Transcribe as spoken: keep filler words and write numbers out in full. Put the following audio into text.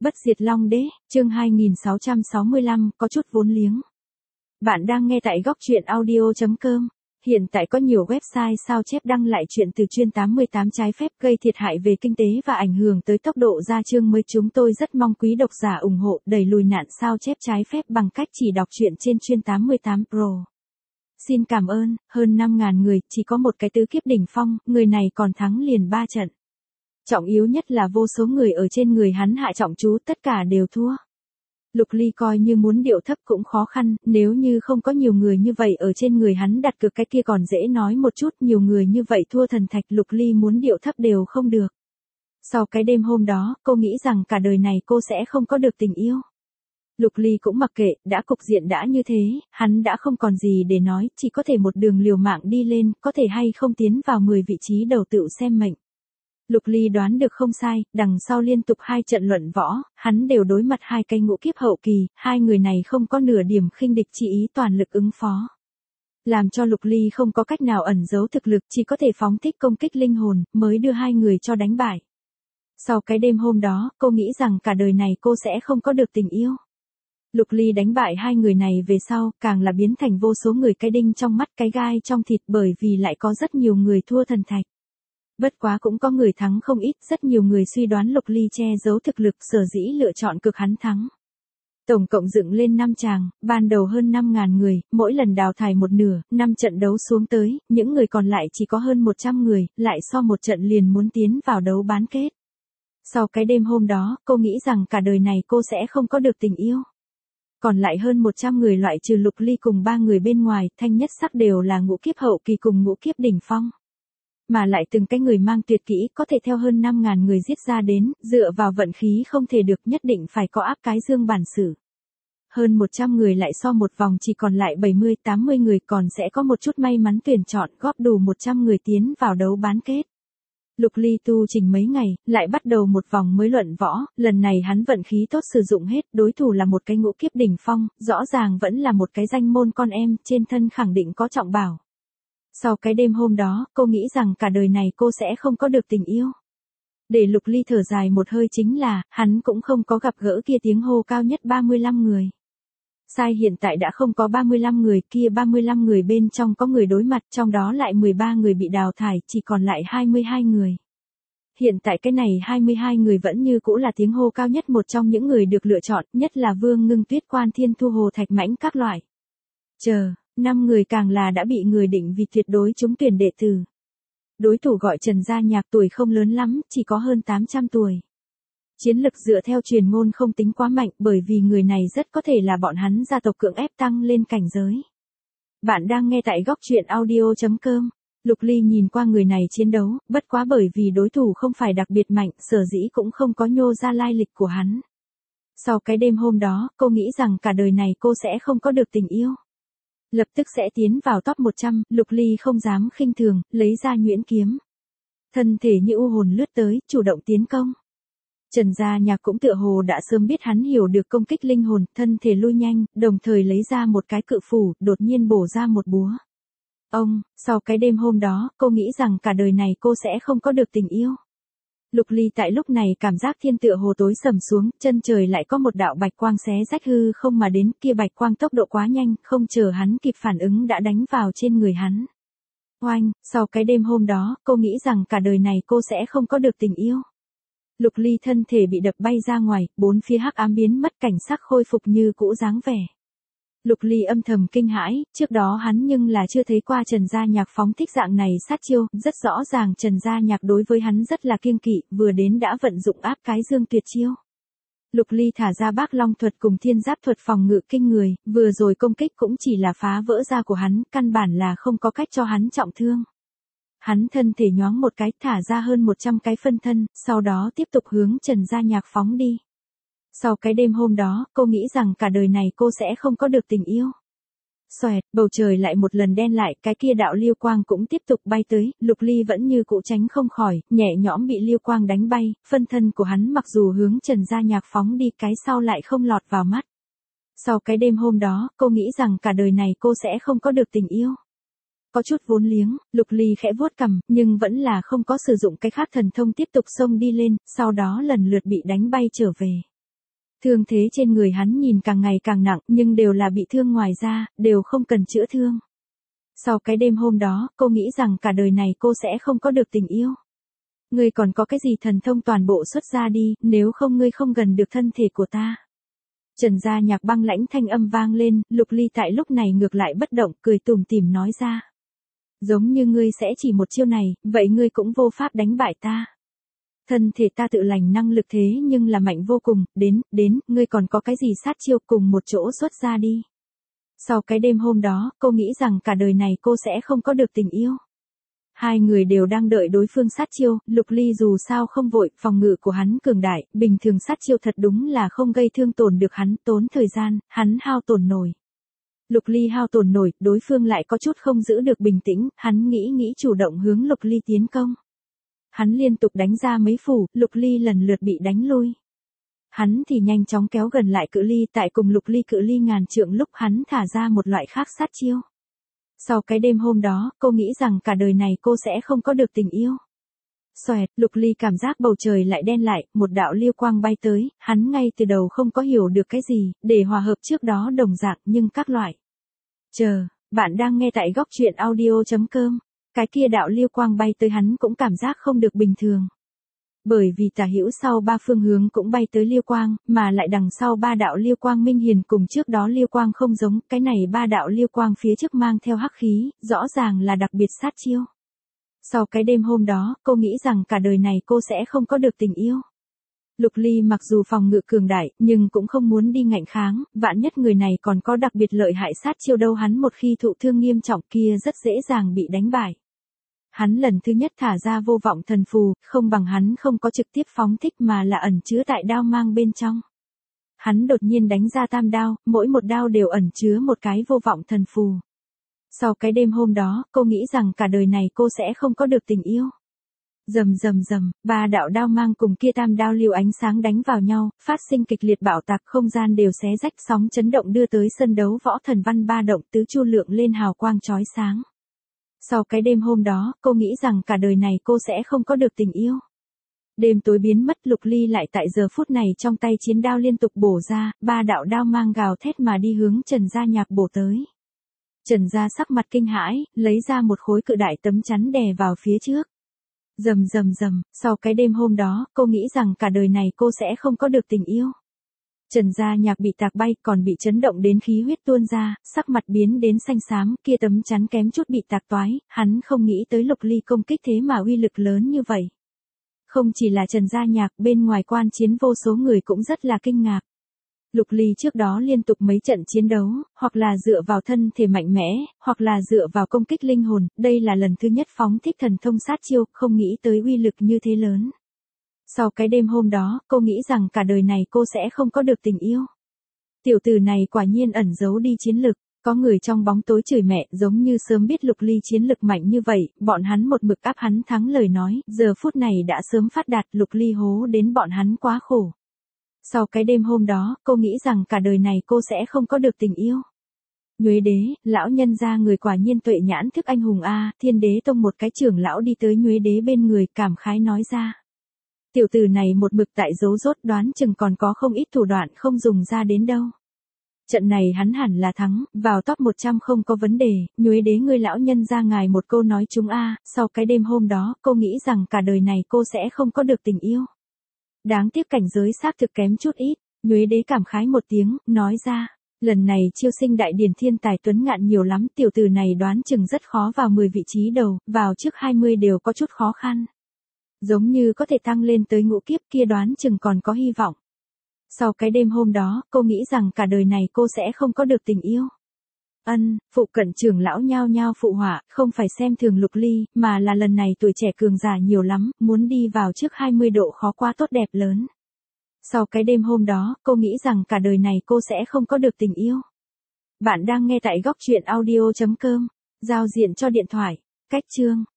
Bất diệt Long Đế, chương hai nghìn sáu trăm sáu mươi lăm, có chút vốn liếng. Bạn đang nghe tại góc truyện audio chấm com. Hiện tại có nhiều website sao chép đăng lại chuyện từ chuyên tám mươi tám trái phép gây thiệt hại về kinh tế và ảnh hưởng tới tốc độ ra chương mới. Chúng tôi rất mong quý độc giả ủng hộ đẩy lùi nạn sao chép trái phép bằng cách chỉ đọc truyện trên chuyên tám mươi tám Pro. Xin cảm ơn, hơn năm nghìn người, chỉ có một cái tứ kiếp đỉnh phong, người này còn thắng liền ba trận. Trọng yếu nhất là vô số người ở trên người hắn hạ trọng chú, tất cả đều thua. Lục Ly coi như muốn điệu thấp cũng khó khăn, nếu như không có nhiều người như vậy ở trên người hắn đặt cược cái kia còn dễ nói một chút, nhiều người như vậy thua thần thạch, Lục Ly muốn điệu thấp đều không được. Sau cái đêm hôm đó, cô nghĩ rằng cả đời này cô sẽ không có được tình yêu. Lục Ly cũng mặc kệ, đã cục diện đã như thế, hắn đã không còn gì để nói, chỉ có thể một đường liều mạng đi lên, có thể hay không tiến vào mười vị trí đầu tựu xem mệnh. Lục Ly đoán được không sai, đằng sau liên tục hai trận luận võ, hắn đều đối mặt hai cái ngũ kiếp hậu kỳ, hai người này không có nửa điểm khinh địch, chỉ ý toàn lực ứng phó. Làm cho Lục Ly không có cách nào ẩn giấu thực lực, chỉ có thể phóng thích công kích linh hồn, mới đưa hai người cho đánh bại. Sau cái đêm hôm đó, cô nghĩ rằng cả đời này cô sẽ không có được tình yêu. Lục Ly đánh bại hai người này về sau, càng là biến thành vô số người cái đinh trong mắt, cái gai trong thịt, bởi vì lại có rất nhiều người thua thần thạch. Bất quá cũng có người thắng không ít, rất nhiều người suy đoán Lục Ly che giấu thực lực, sở dĩ lựa chọn cực hắn thắng. Tổng cộng dựng lên năm tràng, ban đầu hơn năm nghìn người, mỗi lần đào thải một nửa, năm trận đấu xuống tới, những người còn lại chỉ có hơn một trăm người, lại so một trận liền muốn tiến vào đấu bán kết. Sau cái đêm hôm đó, cô nghĩ rằng cả đời này cô sẽ không có được tình yêu. Còn lại hơn một trăm người loại trừ Lục Ly cùng ba người bên ngoài, thanh nhất sắc đều là ngũ kiếp hậu kỳ cùng ngũ kiếp đỉnh phong. Mà lại từng cái người mang tuyệt kỹ có thể theo hơn năm nghìn người giết ra đến, dựa vào vận khí không thể được, nhất định phải có áp cái dương bản sự. Hơn một trăm người lại so một vòng chỉ còn lại bảy mươi tám mươi người, còn sẽ có một chút may mắn tuyển chọn góp đủ một trăm người tiến vào đấu bán kết. Lục Ly tu trình mấy ngày, lại bắt đầu một vòng mới luận võ, lần này hắn vận khí tốt sử dụng hết, đối thủ là một cái ngũ kiếp đỉnh phong, rõ ràng vẫn là một cái danh môn con em, trên thân khẳng định có trọng bảo. Sau cái đêm hôm đó, cô nghĩ rằng cả đời này cô sẽ không có được tình yêu. Để Lục Ly thở dài một hơi chính là, hắn cũng không có gặp gỡ kia tiếng hô cao nhất ba mươi lăm người. Sai hiện tại đã không có ba mươi lăm người, kia ba mươi lăm người bên trong có người đối mặt, trong đó lại mười ba người bị đào thải, chỉ còn lại hai mươi hai người. Hiện tại cái này hai mươi hai người vẫn như cũ là tiếng hô cao nhất, một trong những người được lựa chọn, nhất là Vương Ngưng Tuyết, Quan Thiên Thu, Hồ Thạch Mãnh các loại. Chờ, năm người càng là đã bị người định vì tuyệt đối trúng tuyển đệ tử. Đối thủ gọi Trần Gia Nhạc, tuổi không lớn lắm, chỉ có hơn tám trăm tuổi. Chiến lực dựa theo truyền ngôn không tính quá mạnh, bởi vì người này rất có thể là bọn hắn gia tộc cưỡng ép tăng lên cảnh giới. Bạn đang nghe tại góc truyện audio chấm com. Lục Ly nhìn qua người này chiến đấu, bất quá bởi vì đối thủ không phải đặc biệt mạnh, sở dĩ cũng không có nhô ra lai lịch của hắn. Sau cái đêm hôm đó, cô nghĩ rằng cả đời này cô sẽ không có được tình yêu. Lập tức sẽ tiến vào top một trăm, Lục Ly không dám khinh thường, lấy ra nhuyễn kiếm. Thân thể như u hồn lướt tới, chủ động tiến công. Trần Gia Nhạc cũng tựa hồ đã sớm biết hắn hiểu được công kích linh hồn, thân thể lui nhanh, đồng thời lấy ra một cái cự phủ, đột nhiên bổ ra một búa. Ông, sau cái đêm hôm đó, cô nghĩ rằng cả đời này cô sẽ không có được tình yêu. Lục Ly tại lúc này cảm giác thiên tựa hồ tối sầm xuống, chân trời lại có một đạo bạch quang xé rách hư không mà đến, kia bạch quang tốc độ quá nhanh, không chờ hắn kịp phản ứng đã đánh vào trên người hắn. Oanh, sau cái đêm hôm đó, cô nghĩ rằng cả đời này cô sẽ không có được tình yêu. Lục Ly thân thể bị đập bay ra ngoài, bốn phía hắc ám biến mất, cảnh sắc khôi phục như cũ dáng vẻ. Lục Ly âm thầm kinh hãi, trước đó hắn nhưng là chưa thấy qua Trần Gia Nhạc phóng thích dạng này sát chiêu, rất rõ ràng Trần Gia Nhạc đối với hắn rất là kiêng kỵ, vừa đến đã vận dụng áp cái dương tuyệt chiêu. Lục Ly thả ra Bác Long thuật cùng Thiên Giáp thuật phòng ngự kinh người, vừa rồi công kích cũng chỉ là phá vỡ da của hắn, căn bản là không có cách cho hắn trọng thương. Hắn thân thể nhoáng một cái, thả ra hơn một trăm cái phân thân, sau đó tiếp tục hướng Trần Gia Nhạc phóng đi. Sau cái đêm hôm đó, cô nghĩ rằng cả đời này cô sẽ không có được tình yêu. Xoẹt, bầu trời lại một lần đen lại, cái kia đạo liêu quang cũng tiếp tục bay tới, Lục Ly vẫn như cũ tránh không khỏi, nhẹ nhõm bị liêu quang đánh bay, phân thân của hắn mặc dù hướng Trần Gia Nhạc phóng đi, cái sau lại không lọt vào mắt. Sau cái đêm hôm đó, cô nghĩ rằng cả đời này cô sẽ không có được tình yêu. Có chút vốn liếng, Lục Ly khẽ vuốt cằm, nhưng vẫn là không có sử dụng cái khác thần thông tiếp tục xông đi lên, sau đó lần lượt bị đánh bay trở về. Thương thế trên người hắn nhìn càng ngày càng nặng, nhưng đều là bị thương ngoài da, đều không cần chữa thương. Sau cái đêm hôm đó, cô nghĩ rằng cả đời này cô sẽ không có được tình yêu. Ngươi còn có cái gì thần thông toàn bộ xuất ra đi, nếu không ngươi không gần được thân thể của ta. Trần Gia Nhạc băng lãnh thanh âm vang lên, Lục Ly tại lúc này ngược lại bất động, cười tủm tỉm nói ra. Giống như ngươi sẽ chỉ một chiêu này, vậy ngươi cũng vô pháp đánh bại ta. Thân thể ta tự lành năng lực thế nhưng là mạnh vô cùng, đến, đến, ngươi còn có cái gì sát chiêu cùng một chỗ xuất ra đi. Sau cái đêm hôm đó, cô nghĩ rằng cả đời này cô sẽ không có được tình yêu. Hai người đều đang đợi đối phương sát chiêu, Lục Ly dù sao không vội, phòng ngự của hắn cường đại, bình thường sát chiêu thật đúng là không gây thương tổn được hắn, tốn thời gian, hắn hao tổn nổi. Lục Ly hao tổn nổi, đối phương lại có chút không giữ được bình tĩnh, hắn nghĩ nghĩ chủ động hướng Lục Ly tiến công. Hắn liên tục đánh ra mấy phủ, Lục Ly lần lượt bị đánh lui. Hắn thì nhanh chóng kéo gần lại cự ly, tại cùng Lục Ly cự ly ngàn trượng lúc hắn thả ra một loại khác sát chiêu. Sau cái đêm hôm đó, cô nghĩ rằng cả đời này cô sẽ không có được tình yêu. Xoẹt, Lục Ly cảm giác bầu trời lại đen lại, một đạo liêu quang bay tới, hắn ngay từ đầu không có hiểu được cái gì, để hòa hợp trước đó đồng dạng nhưng các loại. Chờ, bạn đang nghe tại góc truyện audio chấm com. Cái kia đạo liêu quang bay tới hắn cũng cảm giác không được bình thường. Bởi vì tả hữu sau ba phương hướng cũng bay tới liêu quang, mà lại đằng sau ba đạo liêu quang minh hiền cùng trước đó liêu quang không giống, cái này ba đạo liêu quang phía trước mang theo hắc khí, rõ ràng là đặc biệt sát chiêu. Sau cái đêm hôm đó, cô nghĩ rằng cả đời này cô sẽ không có được tình yêu. Lục Ly mặc dù phòng ngự cường đại, nhưng cũng không muốn đi ngạnh kháng, vạn nhất người này còn có đặc biệt lợi hại sát chiêu đâu, hắn một khi thụ thương nghiêm trọng kia rất dễ dàng bị đánh bại. Hắn lần thứ nhất thả ra vô vọng thần phù, không bằng hắn không có trực tiếp phóng thích mà là ẩn chứa tại đao mang bên trong. Hắn đột nhiên đánh ra tam đao, mỗi một đao đều ẩn chứa một cái vô vọng thần phù. Sau cái đêm hôm đó, cô nghĩ rằng cả đời này cô sẽ không có được tình yêu. Rầm rầm rầm, ba đạo đao mang cùng kia tam đao liều ánh sáng đánh vào nhau, phát sinh kịch liệt bạo tạc, không gian đều xé rách, sóng chấn động đưa tới sân đấu võ thần văn ba động, tứ chu lượng lên hào quang chói sáng. Sau cái đêm hôm đó, cô nghĩ rằng cả đời này cô sẽ không có được tình yêu. Đêm tối biến mất, Lục Ly lại tại giờ phút này trong tay chiến đao liên tục bổ ra, ba đạo đao mang gào thét mà đi hướng Trần Gia Nhạc bổ tới. Trần Gia sắc mặt kinh hãi, lấy ra một khối cự đại tấm chắn đè vào phía trước. Rầm rầm rầm, sau cái đêm hôm đó, cô nghĩ rằng cả đời này cô sẽ không có được tình yêu. Trần Gia Nhạc bị tạc bay, còn bị chấn động đến khí huyết tuôn ra, sắc mặt biến đến xanh xám, kia tấm chắn kém chút bị tạc toái, hắn không nghĩ tới Lục Ly công kích thế mà uy lực lớn như vậy. Không chỉ là Trần Gia Nhạc, bên ngoài quan chiến vô số người cũng rất là kinh ngạc. Lục Ly trước đó liên tục mấy trận chiến đấu, hoặc là dựa vào thân thể mạnh mẽ, hoặc là dựa vào công kích linh hồn, đây là lần thứ nhất phóng thích thần thông sát chiêu, không nghĩ tới uy lực như thế lớn. Sau cái đêm hôm đó, cô nghĩ rằng cả đời này cô sẽ không có được tình yêu. Tiểu tử này quả nhiên ẩn giấu đi chiến lực, có người trong bóng tối chửi mẹ, giống như sớm biết Lục Ly chiến lực mạnh như vậy, bọn hắn một mực áp hắn thắng lời nói, giờ phút này đã sớm phát đạt, Lục Ly hố đến bọn hắn quá khổ. Sau cái đêm hôm đó, cô nghĩ rằng cả đời này cô sẽ không có được tình yêu. Nhuế Đế, lão nhân gia người quả nhiên tuệ nhãn thức anh hùng a, Thiên Đế tông một cái trưởng lão đi tới Nhuế Đế bên người, cảm khái nói ra. Tiểu tử này một mực tại giấu rốt, đoán chừng còn có không ít thủ đoạn không dùng ra đến đâu. Trận này hắn hẳn là thắng, vào top một trăm không có vấn đề, Nhuế Đế ngươi lão nhân ra ngài một câu nói chúng a, sau cái đêm hôm đó, cô nghĩ rằng cả đời này cô sẽ không có được tình yêu. Đáng tiếc cảnh giới xác thực kém chút ít, Nhuế Đế cảm khái một tiếng, nói ra, lần này chiêu sinh đại điển thiên tài tuấn ngạn nhiều lắm, tiểu tử này đoán chừng rất khó vào mười vị trí đầu, vào trước hai mươi đều có chút khó khăn. Giống như có thể tăng lên tới ngũ kiếp kia, đoán chừng còn có hy vọng. Sau cái đêm hôm đó, cô nghĩ rằng cả đời này cô sẽ không có được tình yêu. Ân, phụ cận trưởng lão nhao nhao phụ họa, không phải xem thường Lục Ly, mà là lần này tuổi trẻ cường giả nhiều lắm, muốn đi vào trước hai mươi độ khó quá tốt đẹp lớn. Sau cái đêm hôm đó, cô nghĩ rằng cả đời này cô sẽ không có được tình yêu. Bạn đang nghe tại góc truyện audio chấm com, giao diện cho điện thoại, cách chương.